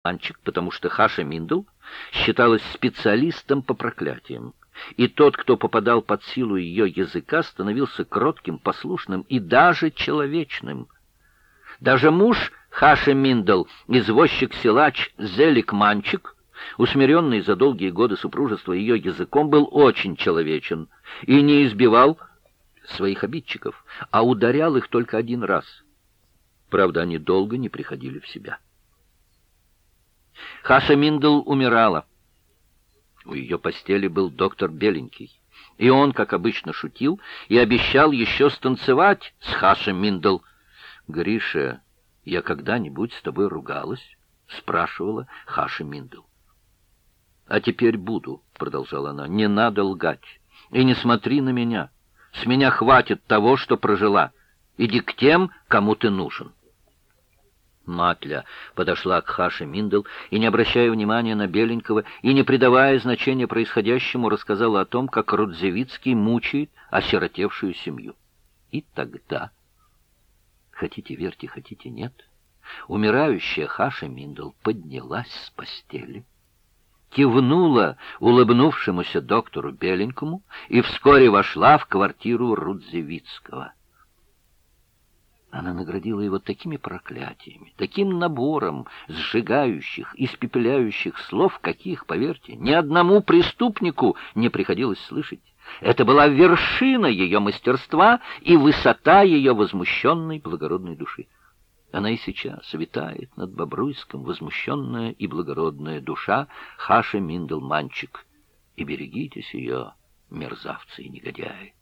Манчик, потому что Хаша Миндл считалась специалистом по проклятиям, и тот, кто попадал под силу ее языка, становился кротким, послушным и даже человечным. Даже муж Хаши Миндл, извозчик-силач Зелик Манчик, усмиренный за долгие годы супружества ее языком, был очень человечен и не избивал своих обидчиков, а ударял их только один раз. Правда, они долго не приходили в себя. Хаша Миндл умирала. У ее постели был доктор Беленький, и он, как обычно, шутил и обещал еще станцевать с Хашей Миндл. «Гриша, я когда-нибудь с тобой ругалась?» — спрашивала Хаша Миндл. «А теперь буду», — продолжала она, — «не надо лгать. И не смотри на меня. С меня хватит того, что прожила. Иди к тем, кому ты нужен». Матля подошла к Хаше Миндл и, не обращая внимания на Беленького и не придавая значения происходящему, рассказала о том, как Рудзевицкий мучает осиротевшую семью. И тогда, хотите верьте, хотите нет, умирающая Хаша Миндл поднялась с постели, кивнула улыбнувшемуся доктору Беленькому и вскоре вошла в квартиру Рудзевицкого. Она наградила его такими проклятиями, таким набором сжигающих, испепеляющих слов, каких, поверьте, ни одному преступнику не приходилось слышать. Это была вершина ее мастерства и высота ее возмущенной благородной души. Она и сейчас витает над Бобруйском, возмущенная и благородная душа Хаши Миндл Манчик. И берегитесь ее, мерзавцы и негодяи.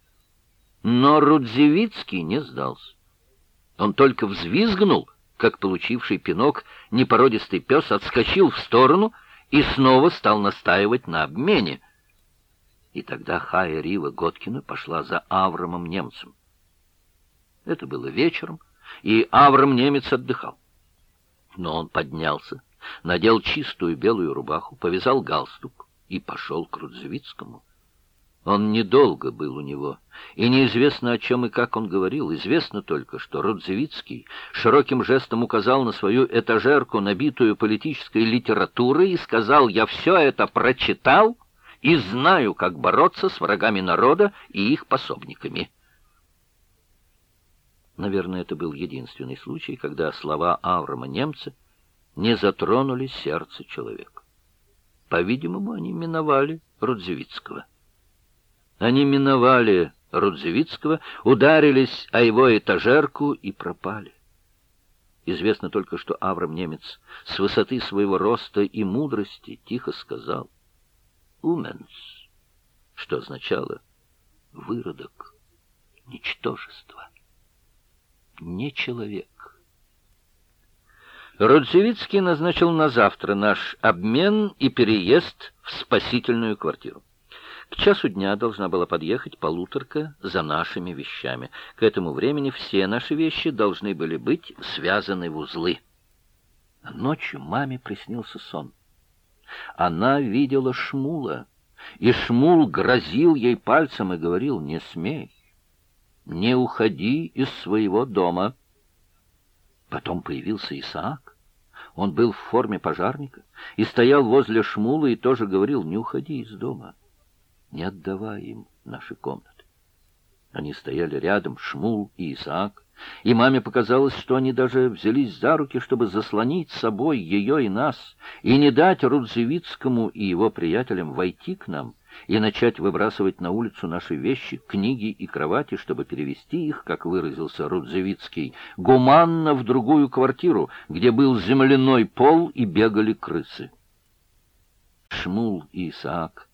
Но Рудзевицкий не сдался. Он только взвизгнул, как получивший пинок непородистый пес, отскочил в сторону и снова стал настаивать на обмене. И тогда Хая Рива Готкина пошла за Аврамом Немцем. Это было вечером, и Аврам Немец отдыхал. Но он поднялся, надел чистую белую рубаху, повязал галстук и пошел к Рудзевицкому. Он недолго был у него, и неизвестно, о чем и как он говорил. Известно только, что Рудзевицкий широким жестом указал на свою этажерку, набитую политической литературой, и сказал: «Я все это прочитал и знаю, как бороться с врагами народа и их пособниками». Наверное, это был единственный случай, когда слова Аврама Немца не затронули сердце человека. По-видимому, они миновали Рудзевицкого. Они миновали Рудзевицкого, ударились о его этажерку и пропали. Известно только, что Аврам Немец с высоты своего роста и мудрости тихо сказал «Уменс», что означало «выродок», «ничтожество», «не человек». Рудзевицкий назначил на завтра наш обмен и переезд в спасительную квартиру. К часу дня должна была подъехать полуторка за нашими вещами. К этому времени все наши вещи должны были быть связаны в узлы. Ночью маме приснился сон. Она видела Шмула, и Шмул грозил ей пальцем и говорил: «Не смей, не уходи из своего дома». Потом появился Исаак. Он был в форме пожарника и стоял возле Шмула и тоже говорил: «Не уходи из дома, не отдавай им наши комнаты». Они стояли рядом, Шмул и Исаак, и маме показалось, что они даже взялись за руки, чтобы заслонить собой ее и нас, и не дать Рудзевицкому и его приятелям войти к нам и начать выбрасывать на улицу наши вещи, книги и кровати, чтобы перевести их, как выразился Рудзевицкий, гуманно в другую квартиру, где был земляной пол и бегали крысы. Шмул и Исаак